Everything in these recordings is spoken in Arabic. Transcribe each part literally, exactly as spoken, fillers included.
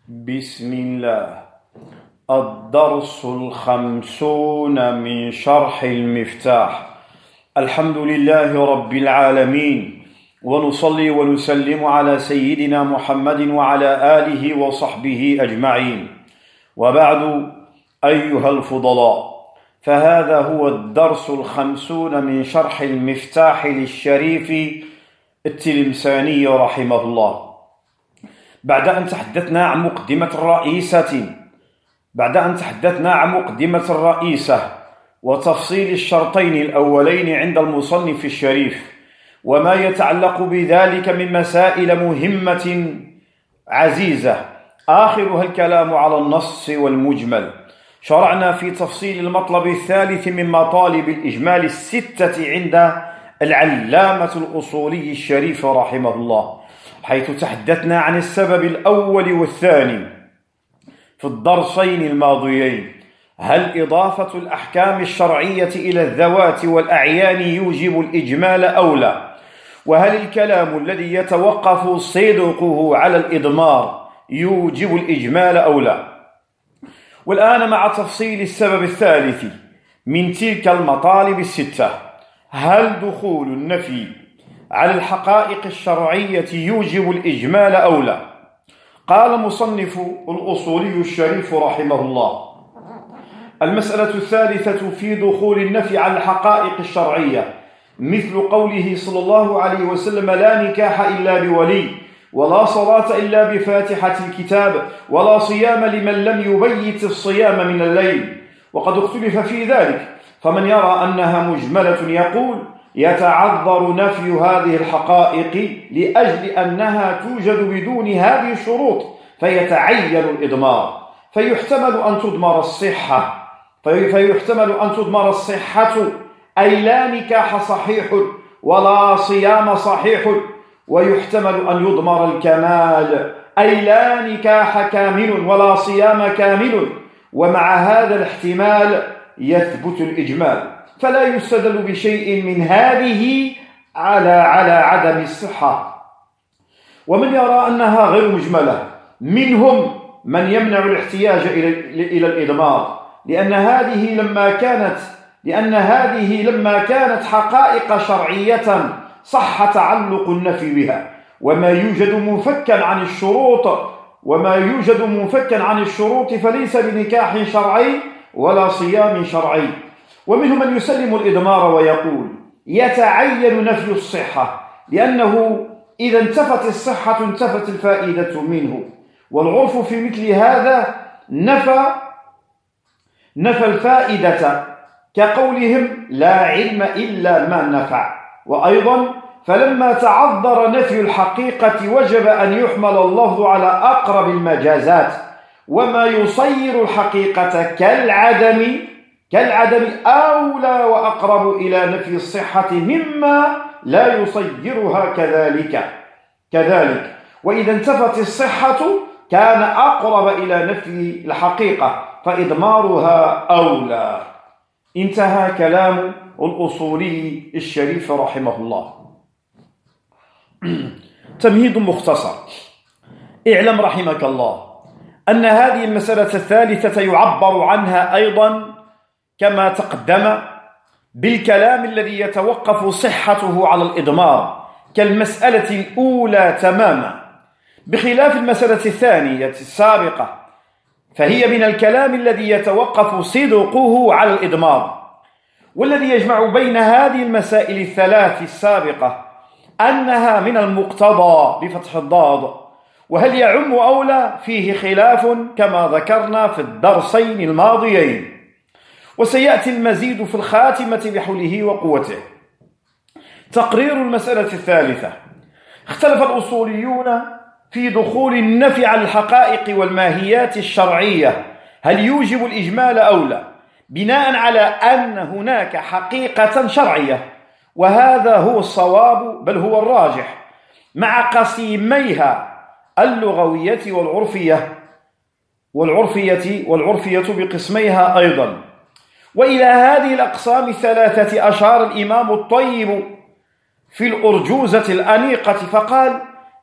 بسم الله. الدرس الخمسون من شرح المفتاح. الحمد لله رب العالمين، ونصلي ونسلم على سيدنا محمد وعلى آله وصحبه أجمعين، وبعد أيها الفضلاء، فهذا هو الدرس الخمسون من شرح المفتاح للشريف التلمساني رحمه الله. بعد أن تحدثنا عن مقدمة الرئيسة بعد أن تحدثنا عن مقدمة الرئيسة وتفصيل الشرطين الأولين عند المصنف الشريف وما يتعلق بذلك من مسائل مهمة عزيزة، آخرها الكلام على النص والمجمل، شرعنا في تفصيل المطلب الثالث من مطالب الإجمال الستة عند العلامة الأصولي الشريف رحمه الله، حيث تحدثنا عن السبب الأول والثاني في الدرسين الماضيين. هل إضافة الأحكام الشرعية إلى الذوات والأعيان يوجب الإجمال أو لا؟ وهل الكلام الذي يتوقف صدقه على الإضمار يوجب الإجمال أو لا؟ والآن مع تفصيل السبب الثالث من تلك المطالب الستة. هل دخول النفي على الحقائق الشرعية يوجب الإجمال أو لا؟ قال مصنف الأصولي الشريف رحمه الله: المسألة الثالثة في دخول النفي على الحقائق الشرعية مثل قوله صلى الله عليه وسلم: لا نكاح إلا بولي، ولا صلاة إلا بفاتحة الكتاب، ولا صيام لمن لم يبيت الصيام من الليل. وقد اختلف في ذلك، فمن يرى أنها مجملة يقول يتعذر نفي هذه الحقائق لأجل أنها توجد بدون هذه الشروط فيتعين الإضمار، فيحتمل أن تضمر الصحة فيحتمل أن تضمر الصحة أي لا نكاح صحيح ولا صيام صحيح، ويحتمل أن يضمر الكمال أي لا نكاح كامل ولا صيام كامل، ومع هذا الاحتمال يثبت الإجمال، فلا يستدل بشيء من هذه على على عدم الصحة. ومن يرى أنها غير مجملة منهم من يمنع الاحتياج إلى إلى الإضمار، لأن هذه لما كانت لأن هذه لما كانت حقائق شرعية صح تعلق النفي بها، وما يوجد منفكا عن الشروط وما يوجد منفكا عن الشروط فليس بنكاح شرعي ولا صيام شرعي. ومنهم من يسلم الإضمار ويقول يتعين نفي الصحة، لأنه إذا انتفت الصحة انتفت الفائدة منه، والعرف في مثل هذا نفى نفى الفائدة، كقولهم لا علم إلا ما نفع. وأيضا فلما تعذر نفي الحقيقة وجب أن يحمل اللفظ على أقرب المجازات، وما يصير الحقيقة كالعدم كالعدم أولى وأقرب إلى نفي الصحة مما لا يصيرها كذلك كذلك وإذا انتفت الصحة كان أقرب إلى نفي الحقيقة فإضمارها أولى. انتهى كلام الأصولي الشريف رحمه الله. تمهيد مختصر. اعلم رحمك الله أن هذه المسألة الثالثة يعبر عنها أيضا كما تقدم بالكلام الذي يتوقف صحته على الإضمار كالمسألة الأولى تماما، بخلاف المسألة الثانية السابقة فهي من الكلام الذي يتوقف صدقه على الإضمار. والذي يجمع بين هذه المسائل الثلاث السابقة أنها من المقتضى بفتح الضاد، وهل يعم أو لا فيه خلاف كما ذكرنا في الدرسين الماضيين، وسيأتي المزيد في الخاتمة بحوله وقوته. تقرير المسألة الثالثة. اختلف الأصوليون في دخول النفي على الحقائق والماهيات الشرعية هل يوجب الإجمال أو لا، بناء على أن هناك حقيقة شرعية، وهذا هو الصواب بل هو الراجح، مع قسيميها اللغوية والعرفية والعرفية والعرفية بقسميها أيضا. وإلى هذه الأقسام الثلاثة أشار الإمام الطيب في الأرجوزة الأنيقة فقال: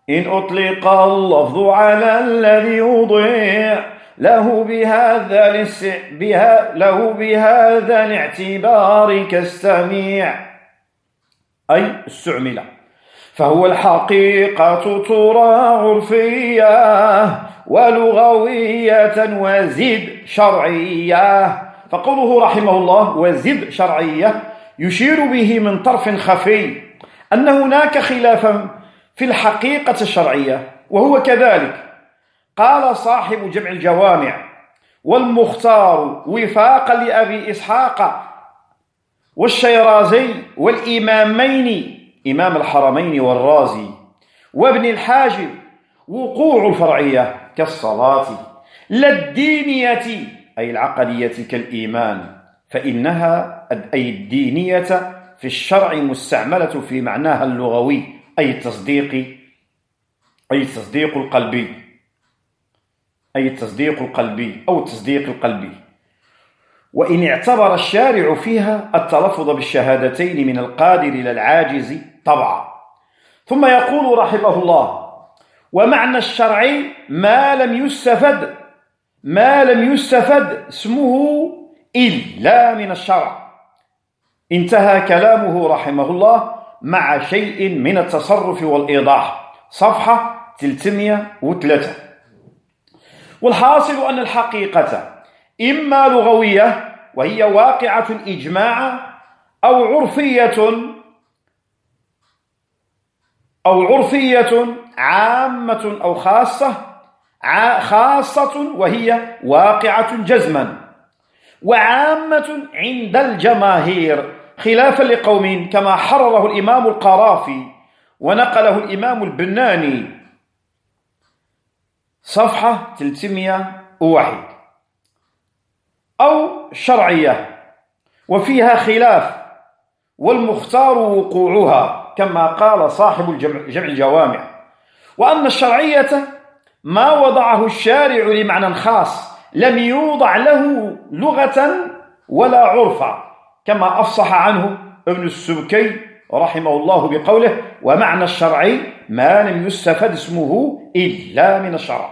إن أطلق اللفظ على الذي يضيع له بهذا الاس... بها... له بهذا الاعتبار كالسميع، أي استعمل، فهو الحقيقة ترى عرفية ولغوية وزد شرعية. فقوله رحمه الله وزد شرعية يشير به من طرف خفي أن هناك خلافا في الحقيقة الشرعية، وهو كذلك. قال صاحب جمع الجوامع: والمختار وفاقا لأبي إسحاق والشيرازي والإمامين إمام الحرمين والرازي وابن الحاجب وقوع الفرعية كالصلاة، لا الدينية أي العقدية كالإيمان، فإنها أي الدينية في الشرع مستعملة في معناها اللغوي، أي التصديق أي التصديق القلبي أي التصديق القلبي أو التصديق القلبي. وإن اعتبر الشارع فيها التلفظ بالشهادتين من القادر إلى العاجز طبعا. ثم يقول رحمه الله: ومعنى الشرع ما لم يستفد ما لم يستفد اسمه إلا من الشرع. انتهى كلامه رحمه الله مع شيء من التصرف والإيضاح، صفحة ثلاثمائة وثلاثة. والحاصل أن الحقيقة إما لغوية وهي واقعة الإجماع، أو عرفية أو عرفية عامة أو خاصة خاصة وهي واقعة جزما، وعامة عند الجماهير، خلافا لقوم كما حرره الإمام القرافي ونقله الإمام البناني، صفحة ثلاثمائة وواحد. أو شرعية وفيها خلاف، والمختار وقوعها كما قال صاحب الجمع الجوامع. وأن الشرعية ما وضعه الشارع لمعنى خاص لم يوضع له لغة ولا عرفا، كما أفصح عنه ابن السبكي رحمه الله بقوله: ومعنى الشرع ما لم يستفد اسمه إلا من الشرع.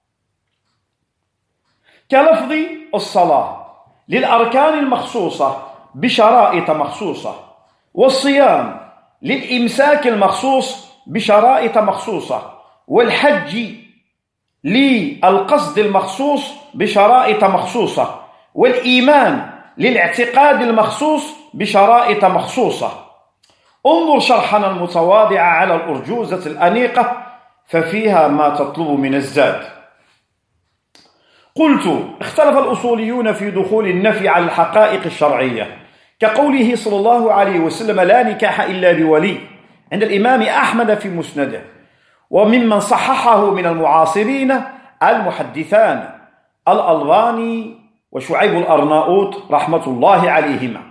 كلفظ الصلاة للأركان المخصوصة بشرائط مخصوصة، والصيام للإمساك المخصوص بشرائط مخصوصة، والحج للقصد المخصوص بشرائط مخصوصة، والإيمان للاعتقاد المخصوص بشرائط مخصوصة. انظر شرحنا المتواضع على الأرجوزة الأنيقة ففيها ما تطلب من الزاد. قلت: اختلف الأصوليون في دخول النفي على الحقائق الشرعية، كقوله صلى الله عليه وسلم: لا نكاح إلا بولي، عند الإمام أحمد في مسنده. وممن صححه من المعاصرين المحدثان الألباني وشعيب الأرناؤوط رحمة الله عليهما،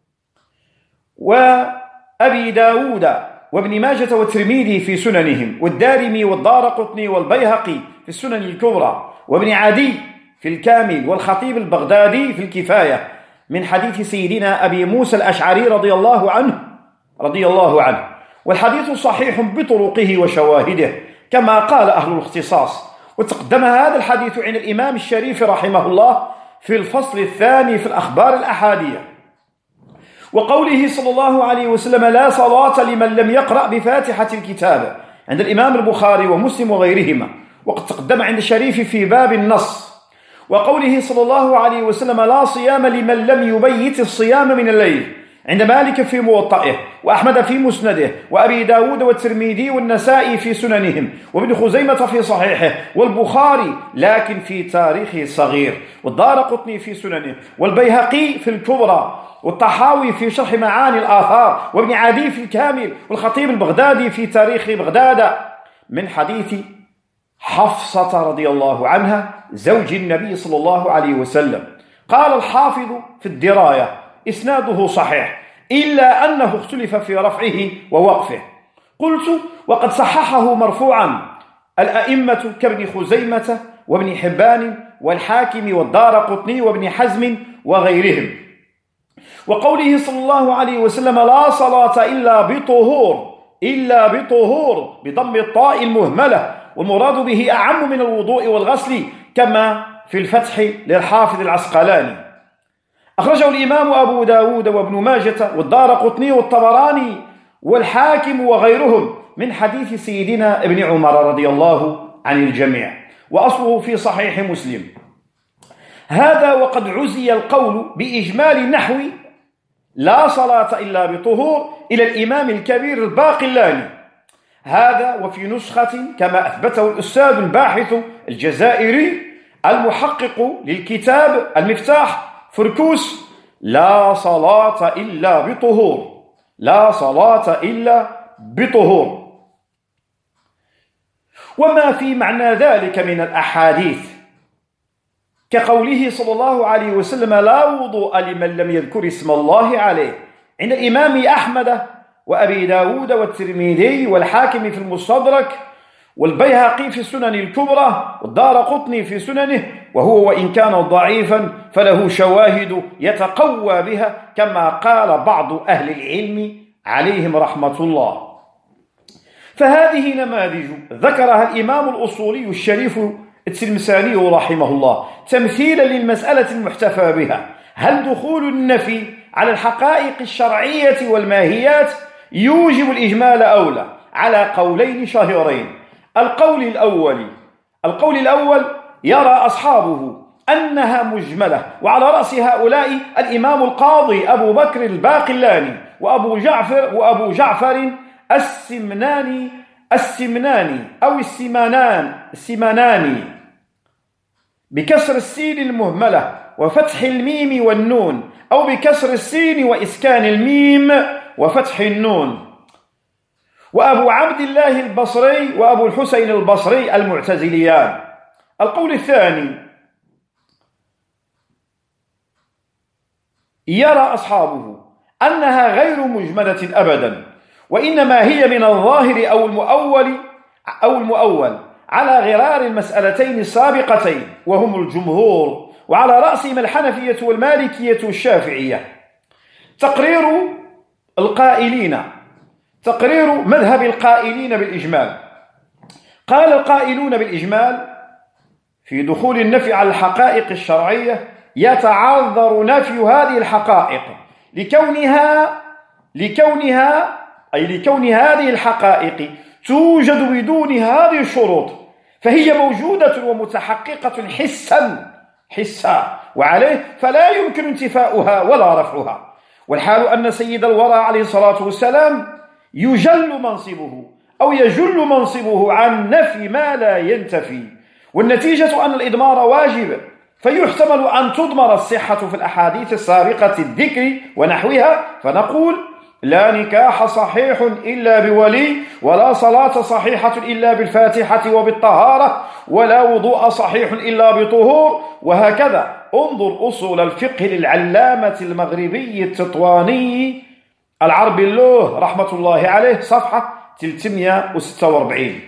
وأبي داود وابن ماجة والترمذي في سننهم، والدارمي والدارقطني والبيهقي في السنن الكبرى، وابن عدي في الكامل، والخطيب البغدادي في الكفاية، من حديث سيدنا أبي موسى الأشعري رضي الله عنه رضي الله عنه والحديث صحيح بطرقه وشواهده كما قال أهل الاختصاص. وتقدم هذا الحديث عن الإمام الشريف رحمه الله في الفصل الثاني في الأخبار الأحادية، وقوله صلى الله عليه وسلم: لا صلاة لمن لم يقرأ بفاتحة الكتاب، عند الإمام البخاري ومسلم وغيرهما. وقد تقدم عند الشريف في باب النص. وقوله صلى الله عليه وسلم: لا صيام لمن لم يبيت الصيام من الليل، عند مالك في موطئه، وأحمد في مسنده، وأبي داود والترمذي والنسائي في سننهم، وابن خزيمة في صحيحه، والبخاري لكن في تاريخه الصغير، والدارقطني في سننه، والبيهقي في الكبرى، والطحاوي في شرح معاني الآثار، وابن عدي في الكامل، والخطيب البغدادي في تاريخ بغداد، من حديث حفصة رضي الله عنها زوج النبي صلى الله عليه وسلم. قال الحافظ في الدراية: إسناده صحيح، إلا أنه اختلف في رفعه ووقفه. قلت: وقد صححه مرفوعا الأئمة كابن خزيمة وابن حبان والحاكم والدارقطني وابن حزم وغيرهم. وقوله صلى الله عليه وسلم: لا صلاة إلا بطهور، إلا بطهور بضم الطاء المهملة، والمراد به أعم من الوضوء والغسل كما في الفتح للحافظ العسقلاني. أخرجه الإمام أبو داود وابن ماجة والدارقطني والطبراني والحاكم وغيرهم من حديث سيدنا ابن عمر رضي الله عن الجميع، وأصله في صحيح مسلم. هذا وقد عزي القول بإجمال النحو لا صلاة إلا بطهور إلى الإمام الكبير الباقلاني، هذا وفي نسخة كما أثبته الأستاذ الباحث الجزائري المحقق للكتاب المفتاح فركوس: لا صلاة إلا بطهور، لا صلاة إلا بطهور. وما في معنى ذلك من الأحاديث كقوله صلى الله عليه وسلم: لا وضوء لمن لم يذكر اسم الله عليه، عند الإمام أحمد وأبي داود والترمذي والحاكم في المستدرك والبيهقي في السنن الكبرى والدارقطني في سننه، وهو وإن كان ضعيفا فله شواهد يتقوى بها كما قال بعض أهل العلم عليهم رحمة الله. فهذه نماذج ذكرها الإمام الأصولي الشريف التلمساني رحمه الله تمثيلا للمسألة المحتفى بها: هل دخول النفي على الحقائق الشرعية والماهيات يوجب الإجمال أو لا؟ على قولين شهيرين. القول الأول القول الأول يرى أصحابه أنها مجملة، وعلى رأس هؤلاء الإمام القاضي أبو بكر الباقلاني وأبو جعفر وأبو جعفر السمناني السمناني أو السمانان السماناني بكسر السين المهملة وفتح الميم والنون، أو بكسر السين وإسكان الميم وفتح النون. وأبو عبد الله البصري وأبو الحسين البصري المعتزليان. القول الثاني يرى أصحابه أنها غير مجملة أبدا، وإنما هي من الظاهر أو المؤول أو المؤول على غرار المسألتين السابقتين، وهم الجمهور، وعلى رأسهم الحنفية والمالكية والشافعية. تقرير القائلين تقرير مذهب القائلين بالإجمال: قال القائلون بالإجمال في دخول النفي على الحقائق الشرعية: يتعذر نفي هذه الحقائق لكونها لكونها أي لكون هذه الحقائق توجد بدون هذه الشروط، فهي موجودة ومتحققة حسا حسا وعليه فلا يمكن انتفاؤها ولا رفعها. والحال أن سيد الورى عليه الصلاة والسلام يجل منصبه أو يجل منصبه عن نفي ما لا ينتفي، والنتيجة أن الإضمار واجب، فيحتمل أن تضمر الصحة في الأحاديث السابقة الذكر ونحوها، فنقول: لا نكاح صحيح إلا بولي، ولا صلاة صحيحة إلا بالفاتحة وبالطهارة، ولا وضوء صحيح إلا بطهور، وهكذا. انظر أصول الفقه للعلامة المغربي التطواني العربي اللوه رحمة الله عليه، صفحة ثلاثمائة وستة وأربعين.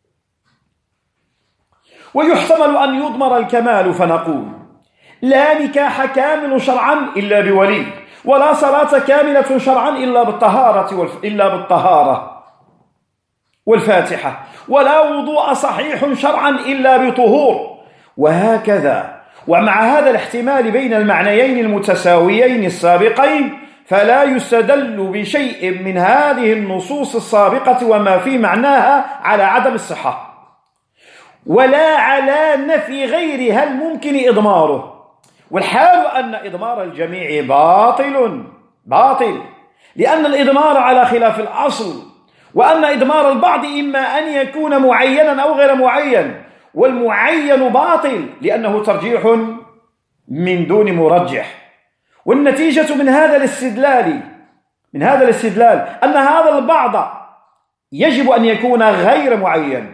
ويحتمل أن يضمر الكمال، فنقول: لا نكاح كامل شرعا إلا بولي، ولا صلاة كاملة شرعا إلا بالطهارة والف... إلا بالطهارة والفاتحة، ولا وضوء صحيح شرعا إلا بطهور، وهكذا. ومع هذا الاحتمال بين المعنيين المتساويين السابقين، فلا يستدل بشيء من هذه النصوص السابقة وما في معناها على عدم الصحة، ولا على نفي غيرها الممكن إضماره. والحال أن إضمار الجميع باطل باطل لأن الإضمار على خلاف الأصل، وأن إضمار البعض إما أن يكون معينا أو غير معين، والمعين باطل لأنه ترجيح من دون مرجح. والنتيجة من هذا الاستدلال من هذا الاستدلال أن هذا البعض يجب أن يكون غير معين،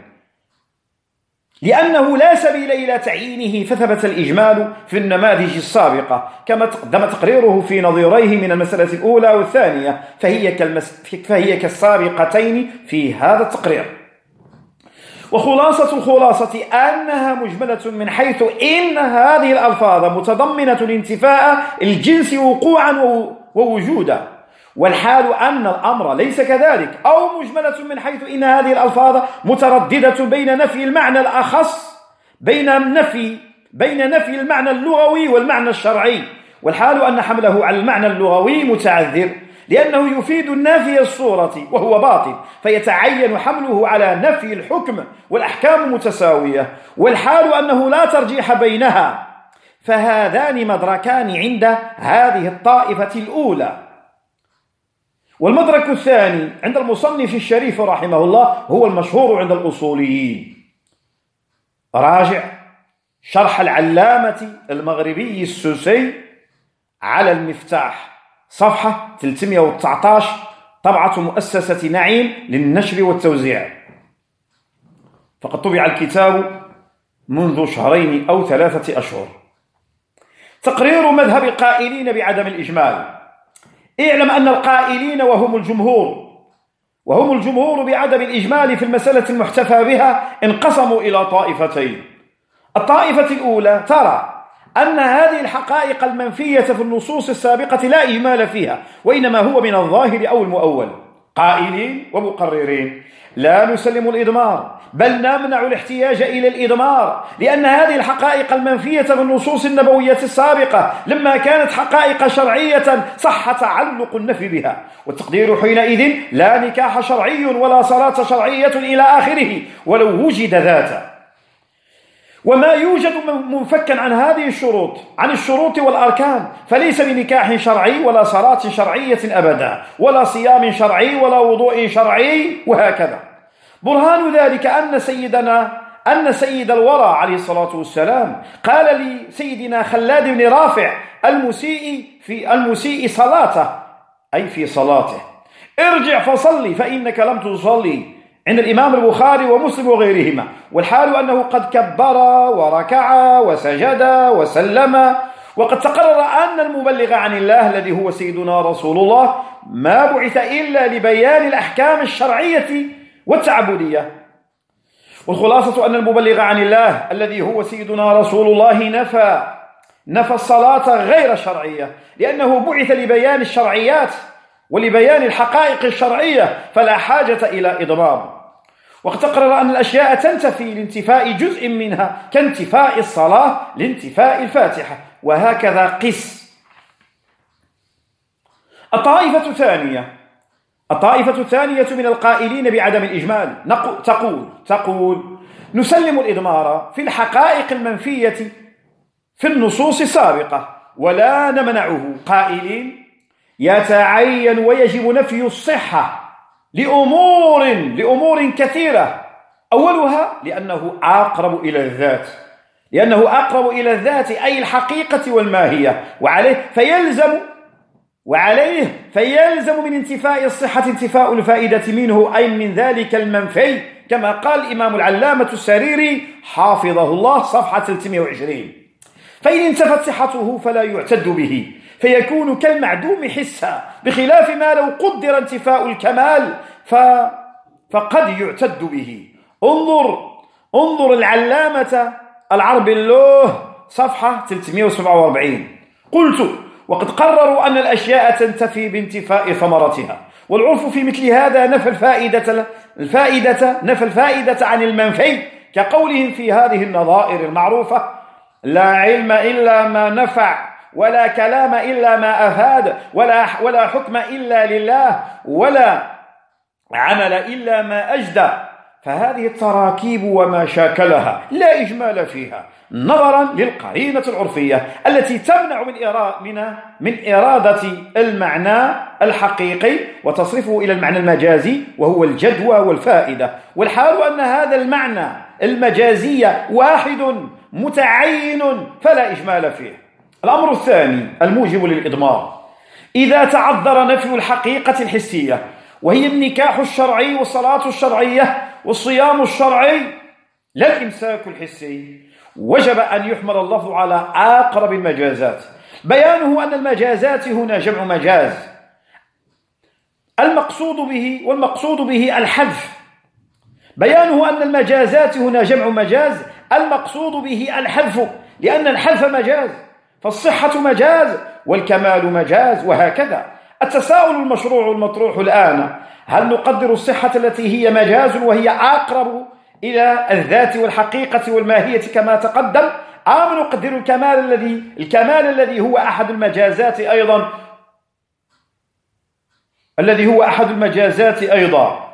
لأنه لا سبيل إلى تعيينه، فثبت الإجمال في النماذج السابقة كما تقدم تقريره في نظيريه من المسألة الأولى والثانية، فهي, كالمس... فهي كالسابقتين في هذا التقرير. وخلاصة الخلاصة أنها مجملة من حيث إن هذه الألفاظ متضمنة لانتفاء الجنس وقوعا ووجودا، والحال أن الأمر ليس كذلك، أو مجملة من حيث إن هذه الألفاظ مترددة بين نفي المعنى الأخص بين نفي بين نفي المعنى اللغوي والمعنى الشرعي، والحال أن حمله على المعنى اللغوي متعذر لأنه يفيد النافي الصورة وهو باطل، فيتعين حمله على نفي الحكم والأحكام متساوية، والحال أنه لا ترجيح بينها، فهذان مدركان عند هذه الطائفة الأولى. والمدرك الثاني عند المصنف الشريف رحمه الله هو المشهور عند الأصوليين. راجع شرح العلامة المغربي السوسي على المفتاح صفحة ثلاثمائة وتسعة عشر، طبعة مؤسسة نعيم للنشر والتوزيع، فقد طبع الكتاب منذ شهرين أو ثلاثة أشهر. تقرير مذهب القائلين بعدم الإجمال. اعلم أن القائلين وهم الجمهور وهم الجمهور بعدم الإجمال في المسألة المحتفى بها انقسموا إلى طائفتين. الطائفة الأولى ترى أن هذه الحقائق المنفية في النصوص السابقة لا إجمال فيها، وإنما هو من الظاهر أو المؤول. قائلين ومقررين لا نسلم الإضمار، بل نمنع الاحتياج إلى الإضمار، لأن هذه الحقائق المنفية في النصوص النبوية السابقة لما كانت حقائق شرعية صح تعلق النفي بها، والتقدير حينئذ لا نكاح شرعي ولا صلاة شرعية إلى آخره ولو وجد ذاته. وما يوجد منفكا عن هذه الشروط عن الشروط والأركان فليس بنكاح شرعي ولا صلاة شرعية أبدا، ولا صيام شرعي ولا وضوء شرعي، وهكذا. برهان ذلك أن سيدنا أن سيد الورى عليه الصلاة والسلام قال لسيدنا خلاد بن رافع المسيء في المسيء صلاته، أي في صلاته: ارجع فصلي فإنك لم تصلي، عند الإمام البخاري ومسلم وغيرهما. والحال أنه قد كبر وركع وسجد وسلم. وقد تقرر أن المبلغ عن الله الذي هو سيدنا رسول الله ما بعث إلا لبيان الأحكام الشرعية والتعبدية. والخلاصة أن المبلغ عن الله الذي هو سيدنا رسول الله نفى نفى الصلاة غير شرعية، لأنه بعث لبيان الشرعيات ولبيان الحقائق الشرعية، فلا حاجة إلى إضمار. وقد تقرر أن الأشياء تنتفي لانتفاء جزء منها، كانتفاء الصلاة لانتفاء الفاتحة، وهكذا قس. الطائفة الثانية الطائفة الثانية من القائلين بعدم الإجمال تقول تقول نسلم الإضمار في الحقائق المنفية في النصوص السابقة ولا نمنعه، قائلين: يتعين ويجب نفي الصحة لأمور لأمور كثيرة، أولها لأنه أقرب إلى الذات لأنه أقرب إلى الذات أي الحقيقة والماهية، وعليه فيلزم وعليه فيلزم من انتفاء الصحة انتفاء الفائدة منه، أي من ذلك المنفي، كما قال الإمام العلامة السريري حافظه الله صفحة ثلاثمائة وعشرين: فإن انتفت صحته فلا يعتد به، فيكون كالمعدوم حسا، بخلاف ما لو قدر انتفاء الكمال ف... فقد يعتد به. انظر انظر العلامة العربي اللوه صفحة ثلاثمائة وسبعة وأربعين. قلت: وقد قرروا أن الأشياء تنتفي بانتفاء ثمرتها، والعرف في مثل هذا نفى الفائدة الفائدة نفى الفائدة عن المنفي، كقولهم في هذه النظائر المعروفة: لا علم إلا ما نفع، ولا كلام إلا ما أفاد، ولا ولا حكم إلا لله، ولا عمل إلا ما أجدى. فهذه التراكيب وما شاكلها لا إجمال فيها، نظرا للقرينة العرفية التي تمنع من من من إرادة المعنى الحقيقي وتصرفه إلى المعنى المجازي وهو الجدوى والفائدة. والحال أن هذا المعنى المجازي واحد متعين فلا إجمال فيه. الأمر الثاني الموجب للإضمار: إذا تعذر نفي الحقيقة الحسية وهي النكاح الشرعي والصلاة الشرعية والصيام الشرعي لا الإمساك الحسي، وجب أن يحمل اللفظ على أقرب المجازات. بيانه أن المجازات هنا جمع مجاز، المقصود به والمقصود به الحذف. بيانه أن المجازات هنا جمع مجاز، المقصود به الحذف، لأن الحذف مجاز، فالصحة مجاز والكمال مجاز، وهكذا. التساؤل المشروع المطروح الآن: هل نقدر الصحة التي هي مجاز وهي أقرب إلى الذات والحقيقة والماهية كما تقدم، أم نقدر الكمال الذي الكمال الذي هو أحد المجازات أيضا الذي هو أحد المجازات أيضا؟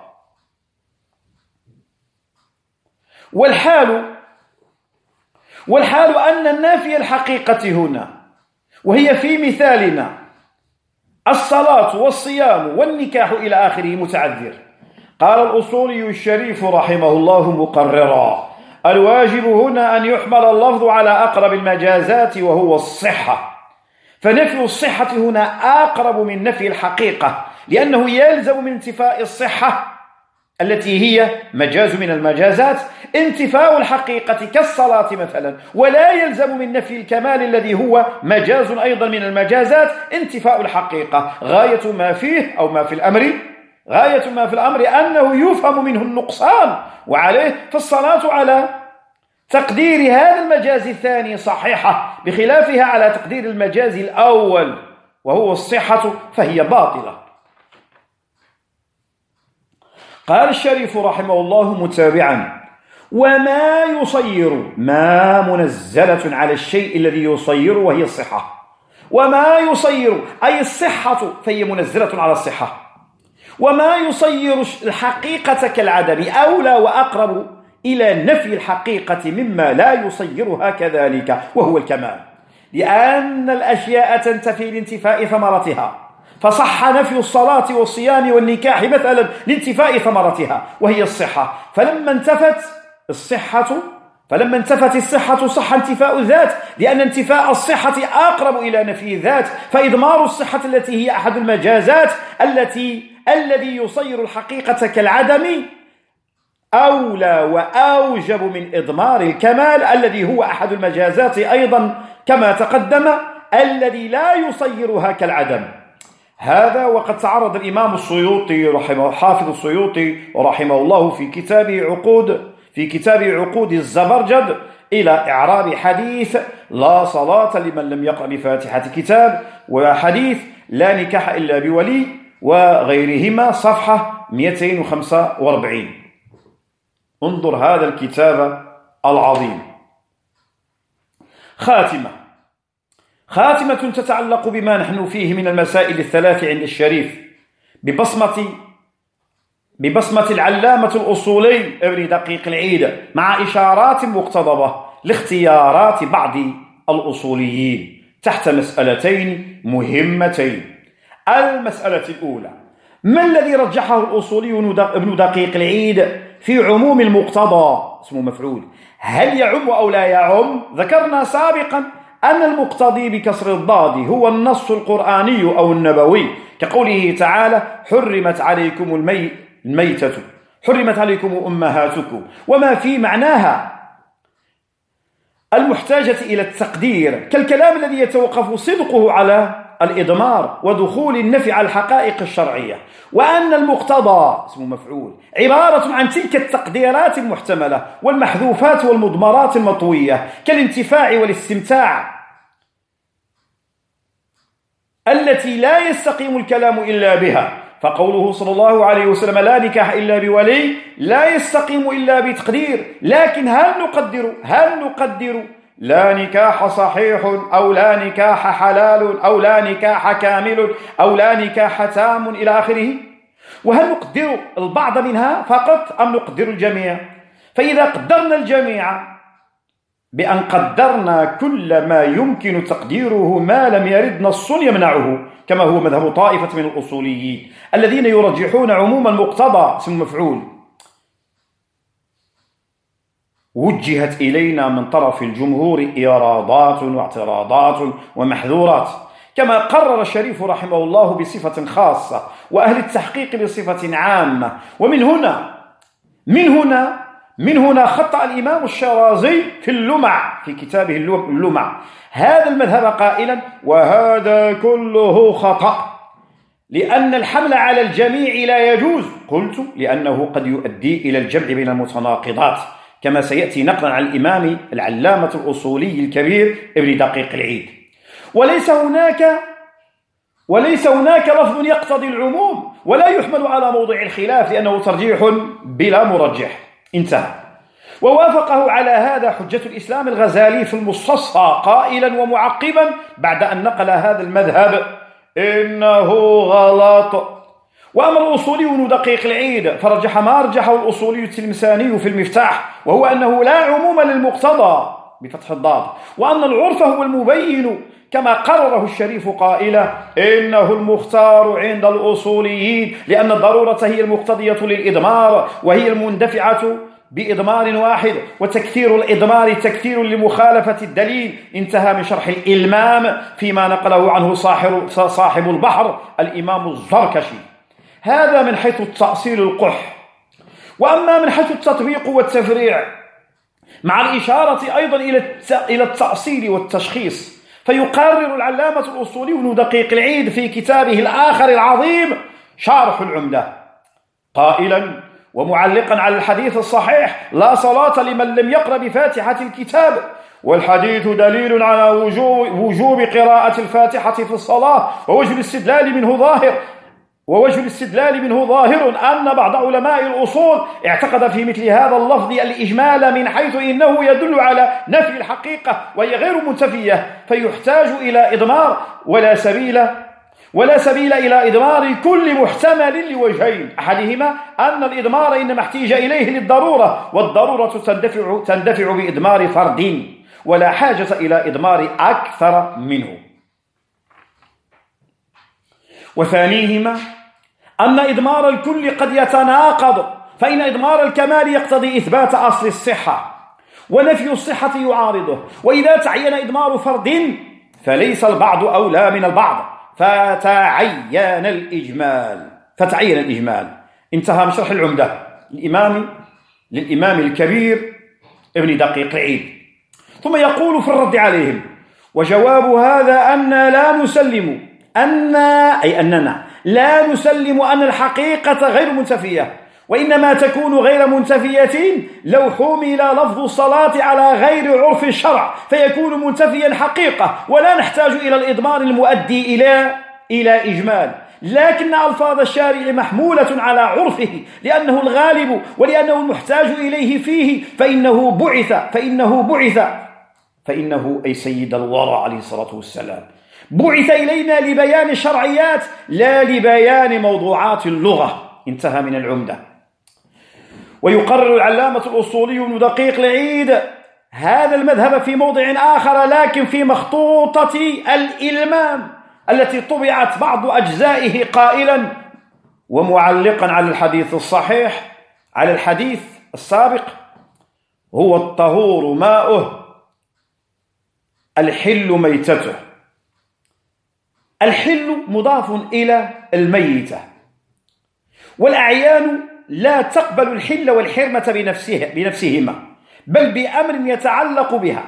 والحال والحال أن النافي الحقيقة هنا، وهي في مثالنا الصلاة والصيام والنكاح إلى آخره، متعذر. قال الأصولي الشريف رحمه الله مقررا: الواجب هنا أن يحمل اللفظ على أقرب المجازات وهو الصحة، فنفي الصحة هنا أقرب من نفي الحقيقة، لأنه يلزم من انتفاء الصحة التي هي مجاز من المجازات انتفاء الحقيقة كالصلاة مثلا، ولا يلزم من نفي الكمال الذي هو مجاز أيضا من المجازات انتفاء الحقيقة. غاية ما فيه أو ما في الأمر غاية ما في الأمر أنه يفهم منه النقصان، وعليه فالصلاة على تقدير هذا المجاز الثاني صحيحة، بخلافها على تقدير المجاز الأول وهو الصحة فهي باطلة. قال الشريف رحمه الله متابعا: وما يصير ما منزلة على الشيء الذي يصير وهي الصحة، وما يصير أي الصحة فهي منزلة على الصحة، وما يصير الحقيقة كالعدم أولى وأقرب إلى نفي الحقيقة مما لا يصيرها كذلك وهو الكمال، لأن الأشياء تنتفي لانتفاء ثمرتها، فصح نفي الصلاة والصيام والنكاح مثلا لانتفاء ثمرتها وهي الصحة، فلما انتفت الصحة فلما انتفت الصحة صح انتفاء الذات، لأن انتفاء الصحة أقرب إلى نفي الذات، فإضمار الصحة التي هي أحد المجازات التي الذي يصير الحقيقة كالعدم أولى وأوجب من إضمار الكمال الذي هو أحد المجازات أيضا كما تقدم الذي لا يصيرها كالعدم. هذا وقد تعرض الإمام السيوطي رحمه حافظ السيوطي رحمه الله في كتابه عقود في كتاب عقود الزبرجد إلى إعراب حديث لا صلاة لمن لم يقرأ بفاتحة كتاب، وحديث لا نكاح إلا بولي، وغيرهما، صفحة مئتين وخمسة وأربعين. انظر هذا الكتاب العظيم. خاتمة خاتمة تتعلق بما نحن فيه من المسائل الثلاث عند الشريف ببصمة ببصمة العلامة الأصولي ابن دقيق العيد، مع إشارات مقتضبة لاختيارات بعض الأصوليين تحت مسألتين مهمتين. المسألة الأولى: ما الذي رجحه الأصولي ابن دقيق العيد في عموم المقتضى اسمه مفعول؟ هل يعم أو لا يعم؟ ذكرنا سابقا أن المقتضي بكسر الضاد هو النص القرآني أو النبوي، كقوله تعالى: حرمت عليكم المي الميتة حرمت عليكم أمهاتكم، وما في معناها المحتاجة إلى التقدير، كالكلام الذي يتوقف صدقه على الإضمار ودخول النفي على الحقائق الشرعية. وأن المقتضى اسمه مفعول عبارة عن تلك التقديرات المحتملة والمحذوفات والمضمرات المطوية كالانتفاع والاستمتاع التي لا يستقيم الكلام إلا بها، فقوله صلى الله عليه وسلم: لا نكاح إلا بولي لا يستقيم إلا بتقدير. لكن هل نقدر هل نقدر لا نكاح صحيح أو لا نكاح حلال أو لا نكاح كامل أو لا نكاح تام إلى آخره؟ وهل نقدر البعض منها فقط أم نقدر الجميع؟ فإذا قدرنا الجميع بأن قدرنا كل ما يمكن تقديره ما لم يرد نص يمنعه، كما هو مذهب طائفة من الأصوليين الذين يرجحون عموم المقتضى اسم مفعول، وجهت إلينا من طرف الجمهور إيرادات واعتراضات ومحذورات، كما قرر الشريف رحمه الله بصفة خاصة وأهل التحقيق بصفة عامة. ومن هنا من هنا من هنا خطأ الإمام الشرازي في اللمع في كتابه اللمع هذا المذهب قائلا: وهذا كله خطأ، لأن الحمل على الجميع لا يجوز. قلت: لأنه قد يؤدي إلى الجمع بين المتناقضات، كما سيأتي نقلا عن الإمام العلامة الأصولي الكبير ابن دقيق العيد. وليس هناك وليس هناك لفظ يقتضي العموم ولا يحمل على موضع الخلاف لأنه ترجيح بلا مرجح. انتهى. ووافقه على هذا حجة الإسلام الغزالي في المستصفى قائلا ومعقبا بعد أن نقل هذا المذهب: إنه غلط. وأما الأصولي دقيق العيد فرجح ما رجحه الأصولي التلمساني في المفتاح، وهو أنه لا عموم للمقتضى بفتح الضاد، وأن العرف هو المبين كما قرره الشريف قائلا: إنه المختار عند الأصوليين لأن الضرورة هي المقتضية للإضمار، وهي المندفعة بإضمار واحد، وتكثير الإضمار تكثير لمخالفة الدليل. انتهى من شرح الإلمام فيما نقله عنه صاحب البحر الإمام الزركشي. هذا من حيث التأصيل القح. وأما من حيث التطبيق والتفريع مع الإشارة أيضا إلى التأصيل والتشخيص، فيقرر العلامة الأصولي ابن دقيق العيد في كتابه الآخر العظيم شرح العمدة قائلا ومعلقا على الحديث الصحيح: لا صلاة لمن لم يقرأ بفاتحة الكتاب، والحديث دليل على وجوب قراءة الفاتحة في الصلاة، ووجه الاستدلال منه ظاهر ووجه الاستدلال منه ظاهر أن بعض علماء الأصول اعتقد في مثل هذا اللفظ الإجمال من حيث إنه يدل على نفي الحقيقة وهي غير منتفية، فيحتاج إلى إضمار ولا سبيل ولا سبيل إلى إضمار كل محتمل لوجهين: أحدهما أن الإضمار إنما احتيج إليه للضرورة، والضرورة تندفع, تندفع بإضمار فرد، ولا حاجة إلى إضمار أكثر منه. وثانيهما أن إضمار الكل قد يتناقض، فإن إضمار الكمال يقتضي إثبات أصل الصحة، ونفي الصحة يعارضه، وإذا تعين إضمار فرد فليس البعض أولى من البعض، فتعين الإجمال فتعين الإجمال انتهى من شرح العمدة الإمام للإمام الكبير ابن دقيق العيد. ثم يقول في الرد عليهم: وجواب هذا أن لا نسلم أن أي أننا لا نسلم أن الحقيقة غير منتفية، وإنما تكون غير منتفية لو حمل لفظ الصلاة على غير عرف الشرع فيكون منتفيا حقيقة، ولا نحتاج إلى الإضمار المؤدي إلى إلى إجمال، لكن ألفاظ الشارع محمولة على عرفه لأنه الغالب ولأنه المحتاج إليه فيه، فإنه بعث فإنه بعث فإنه أي سيد الورى عليه الصلاة والسلام بعث إلينا لبيان الشرعيات لا لبيان موضوعات اللغة. انتهى من العمدة. ويقرر العلامة الأصولي ابن دقيق العيد هذا المذهب في موضع آخر، لكن في مخطوطة الإلمام التي طبعت بعض أجزائه قائلا ومعلقا على الحديث الصحيح على الحديث السابق: هو الطهور ماؤه الحل ميتته. الحل مضاف إلى الميتة، والأعيان لا تقبل الحل والحرمة بنفسه بنفسهما بل بأمر يتعلق بها.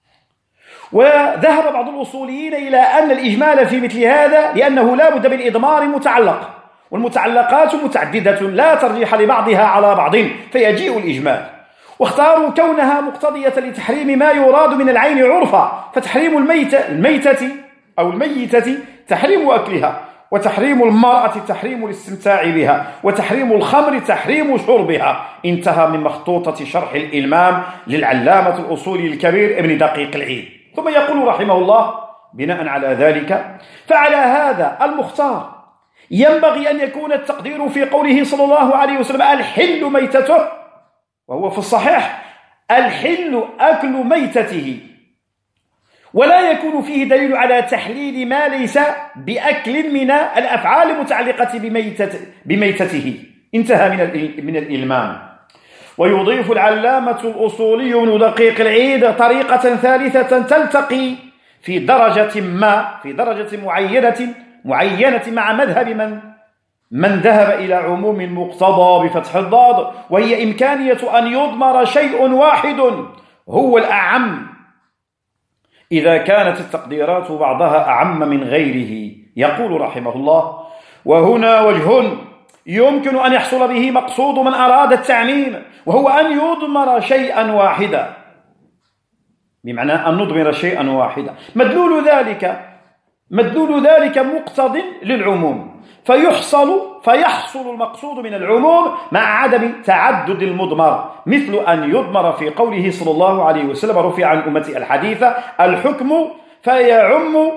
وذهب بعض الأصوليين إلى أن الإجمال في مثل هذا لأنه لا بد من إضمار متعلق، والمتعلقات متعددة لا ترجيح لبعضها على بعض فيجيء الإجمال، واختاروا كونها مقتضية لتحريم ما يراد من العين عرفا، فتحريم الميتة, الميتة أو الميتة تحريم أكلها، وتحريم المرأة تحريم الاستمتاع بها، وتحريم الخمر تحريم شربها. انتهى من مخطوطة شرح الإلمام للعلامة الأصولي الكبير ابن دقيق العيد. ثم يقول رحمه الله بناء على ذلك: فعلى هذا المختار ينبغي أن يكون التقدير في قوله صلى الله عليه وسلم الحل ميتته، وهو في الصحيح الحل أكل ميتته، ولا يكون فيه دليل على تحليل ما ليس بأكل من الأفعال المتعلقة بميتة بميتته. انتهى من من الإلمام. ويضيف العلامة الأصولي ابن دقيق العيد طريقة ثالثة تلتقي في درجة ما في درجة معينة معينة مع مذهب من من ذهب إلى عموم المقتضى بفتح الضاد، وهي إمكانية أن يضمر شيء واحد هو الأعم إذا كانت التقديرات بعضها أعم من غيره. يقول رحمه الله: وهنا وجه يمكن أن يحصل به مقصود من أراد التعميم، وهو أن يضمر شيئا واحدا، بمعنى أن نضمر شيئا واحدا. مدلول ذلك مدلول ذلك مقتض للعموم، فيحصل فيحصل المقصود من العموم مع عدم تعدد المضمر، مثل أن يضمر في قوله صلى الله عليه وسلم: رفع عن أمتي الحديث الحكم، فيعم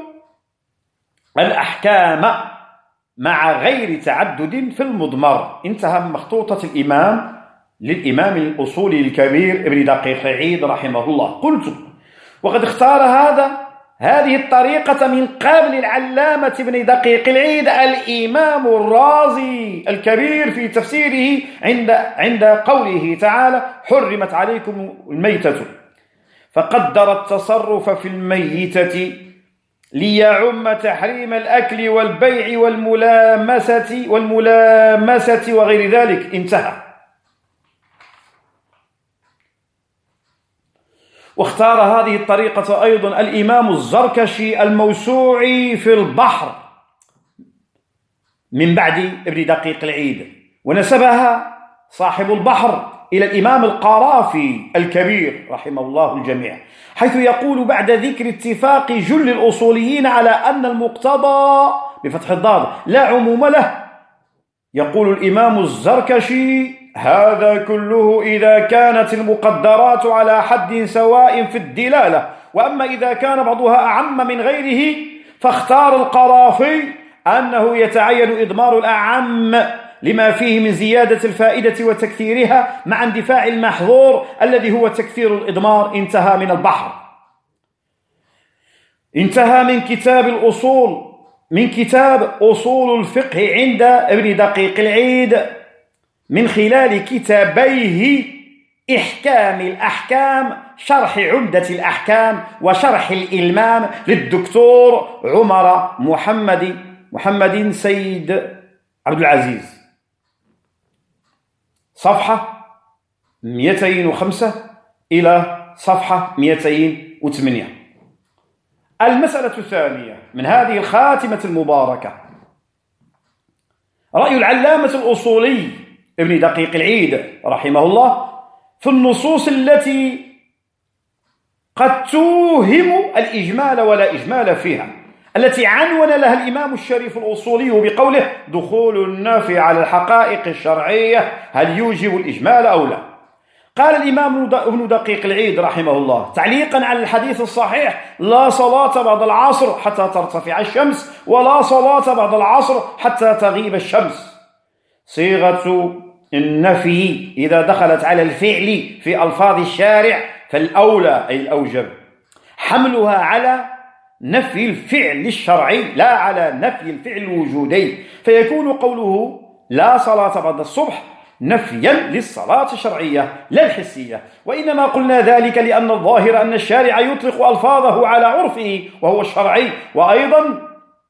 الأحكام مع غير تعدد في المضمر. انتهى من مخطوطة الإمام للإمام الأصولي الكبير ابن دقيق العيد رحمه الله. قلت: وقد اختار هذا هذه الطريقة من قبل العلامة ابن دقيق العيد الإمام الرازي الكبير في تفسيره عند عند قوله تعالى: حرمت عليكم الميتة، فقدر التصرف في الميتة ليعم تحريم الأكل والبيع والملامسة والملامسة وغير ذلك. انتهى. واختار هذه الطريقة أيضا الإمام الزركشي الموسوعي في البحر من بعد ابن دقيق العيد، ونسبها صاحب البحر إلى الإمام القرافي الكبير رحمه الله الجميع، حيث يقول بعد ذكر اتفاق جل الأصوليين على أن المقتضى بفتح الضاد لا عموم له، يقول الإمام الزركشي: هذا كله إذا كانت المقدرات على حد سواء في الدلالة، وأما إذا كان بعضها أعم من غيره فاختار القرافي أنه يتعين إضمار الأعم لما فيه من زيادة الفائدة وتكثيرها مع اندفاع المحظور الذي هو تكثير الإضمار. انتهى من البحر. انتهى من كتاب الأصول من كتاب أصول الفقه عند ابن دقيق العيد من خلال كتابيه إحكام الأحكام، شرح عمدة الأحكام، وشرح الإلمام للدكتور عمر محمد محمد سيد عبد العزيز، صفحة مئتين وخمسة إلى صفحة مئتين وثمانية. المسألة الثانية من هذه الخاتمة المباركة: رأي العلامة الأصولي ابن دقيق العيد رحمه الله في النصوص التي قد توهم الإجمال ولا إجمال فيها، التي عنون لها الإمام الشريف الأصولي بقوله: دخول النفي على الحقائق الشرعية هل يوجب الإجمال أو لا؟ قال الإمام ابن دقيق العيد رحمه الله تعليقا على الحديث الصحيح: لا صلاة بعد العصر حتى ترتفع الشمس، ولا صلاة بعد العصر حتى تغيب الشمس. صيغة النفي إذا دخلت على الفعل في ألفاظ الشارع فالأولى أي الأوجب حملها على نفي الفعل الشرعي لا على نفي الفعل الوجودي، فيكون قوله لا صلاة بعد الصبح نفيا للصلاة الشرعية لا الحسية. وإنما قلنا ذلك لأن الظاهر أن الشارع يطلق ألفاظه على عرفه وهو الشرعي، وأيضا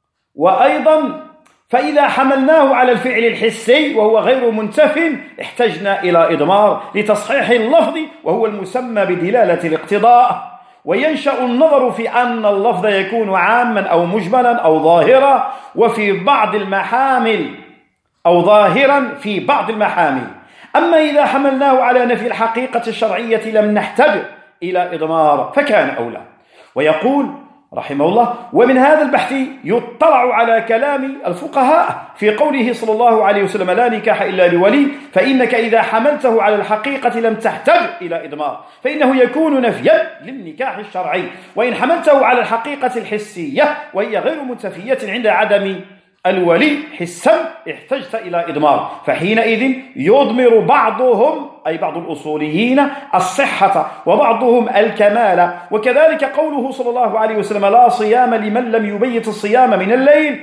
وأيضا فإذا حملناه على الفعل الحسي وهو غير منتف احتجنا إلى إضمار لتصحيح اللفظ وهو المسمى بدلالة الاقتضاء. وينشأ النظر في أن اللفظ يكون عاما أو مجملا أو ظاهرا وفي بعض المحامل أو ظاهرا في بعض المحامل. أما إذا حملناه على نفي الحقيقة الشرعية لم نحتج إلى إضمار فكان أولى. ويقول رحمه الله: ومن هذا البحث يطلع على كلام الفقهاء في قوله صلى الله عليه وسلم: لا نكاح إلا بولي، فإنك إذا حملته على الحقيقة لم تحتج إلى إضمار، فإنه يكون نفيا للنكاح الشرعي. وإن حملته على الحقيقة الحسية وهي غير منتفية عند عدم الولي حسا احتجت إلى إضمار، فحينئذ يضمر بعضهم أي بعض الأصوليين الصحة وبعضهم الكمال. وكذلك قوله صلى الله عليه وسلم: لا صيام لمن لم يبيت الصيام من الليل،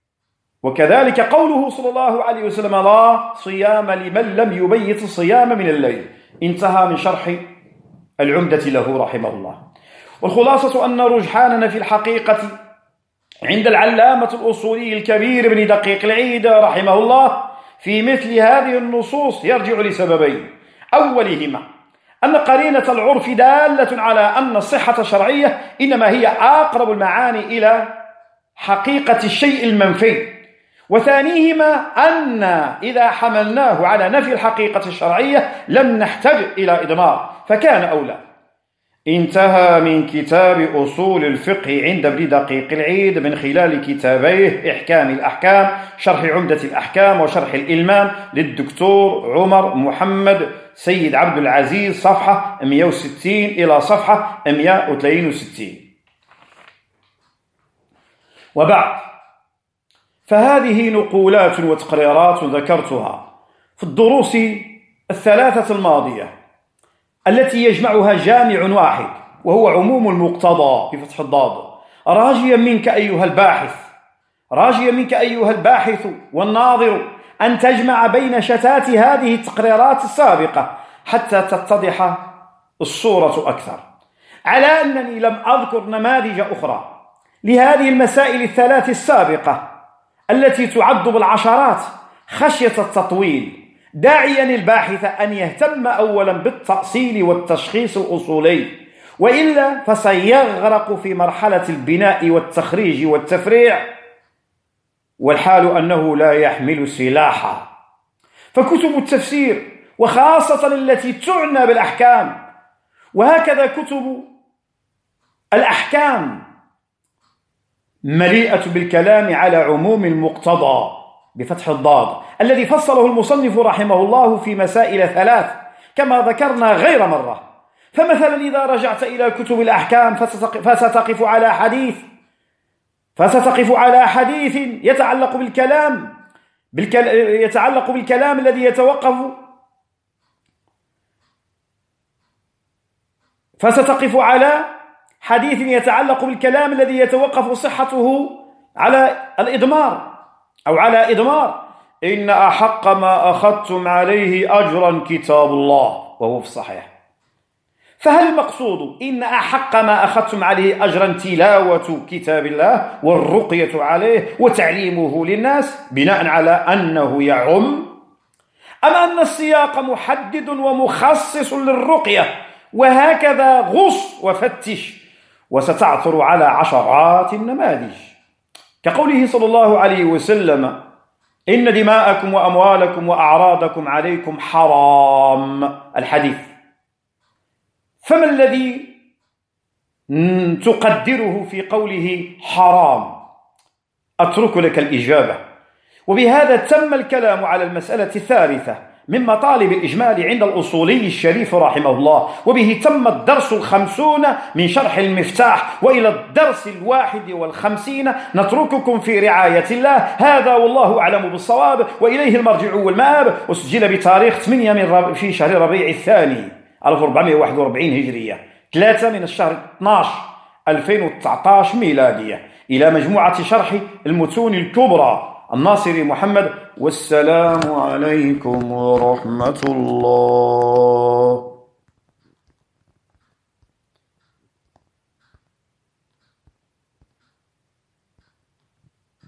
وكذلك قوله صلى الله عليه وسلم: لا صيام لمن لم يبيت الصيام من الليل. انتهى من شرح العمدة له رحمه الله. والخلاصة أن رجحاننا في الحقيقة عند العلامة الأصولي الكبير ابن دقيق العيد رحمه الله في مثل هذه النصوص يرجع لسببين: أولهما أن قرينة العرف دالة على أن الصحة الشرعية إنما هي أقرب المعاني إلى حقيقة الشيء المنفي، وثانيهما أن إذا حملناه على نفي الحقيقة الشرعية لم نحتج إلى إضمار فكان أولى. انتهى من كتاب أصول الفقه عند ابن دقيق العيد من خلال كتابيه إحكام الأحكام، شرح عمدة الأحكام، وشرح الإلمام للدكتور عمر محمد سيد عبد العزيز، صفحة مئة وستين إلى صفحة مئة وثلاثين وستين. وبعد، فهذه نقولات وتقريرات ذكرتها في الدروس الثلاثة الماضية التي يجمعها جامع واحد، وهو عموم المقتضى بفتح الضاد، راجيا منك أيها الباحث راجيا منك أيها الباحث والناظر أن تجمع بين شتات هذه التقريرات السابقة حتى تتضح الصورة أكثر، على أنني لم أذكر نماذج أخرى لهذه المسائل الثلاث السابقة التي تعد بالعشرات خشية التطويل، داعيا الباحث أن يهتم أولا بالتأصيل والتشخيص الأصولي، وإلا فسيغرق في مرحلة البناء والتخريج والتفريع، والحال أنه لا يحمل سلاحا. فكتب التفسير وخاصة التي تعنى بالأحكام، وهكذا كتب الأحكام، مليئة بالكلام على عموم المقتضى بفتح الضاد الذي فصله المصنف رحمه الله في مسائل ثلاث كما ذكرنا غير مرة. فمثلا إذا رجعت إلى كتب الأحكام فستقف على حديث فستقف على حديث يتعلق بالكلام بالكل... يتعلق بالكلام الذي يتوقف فستقف على حديث يتعلق بالكلام الذي يتوقف صحته على الإضمار أو على إضمار إن أحق ما أخذتم عليه أجرا كتاب الله، وهو في الصحيح. فهل المقصود إن أحق ما أخذتم عليه أجرا تلاوة كتاب الله والرقية عليه وتعليمه للناس بناء على أنه يعم، أم أن السياق محدد ومخصص للرقية، وهكذا غص وفتش، وستعثر على عشرات النماذج كقوله صلى الله عليه وسلم: إن دماءكم وأموالكم وأعراضكم عليكم حرام، الحديث. فما الذي تقدره في قوله حرام؟ أترك لك الإجابة. وبهذا تم الكلام على المسألة الثالثة من مطالب الإجمال عند الأصولي الشريف رحمه الله، وبه تم الدرس الخمسون من شرح المفتاح، وإلى الدرس الواحد والخمسين نترككم في رعاية الله. هذا والله أعلم بالصواب، وإليه المرجع والمآب. وسجل بتاريخ ثمانية من رب... في شهر ربيع الثاني ألف وأربعمائة وواحد وأربعين هجرية، ثلاثة من الشهر اثني عشر ألفين وتسعة عشر ميلادية، إلى مجموعة شرح المتون الكبرى الناصري محمد. والسلام عليكم ورحمة الله.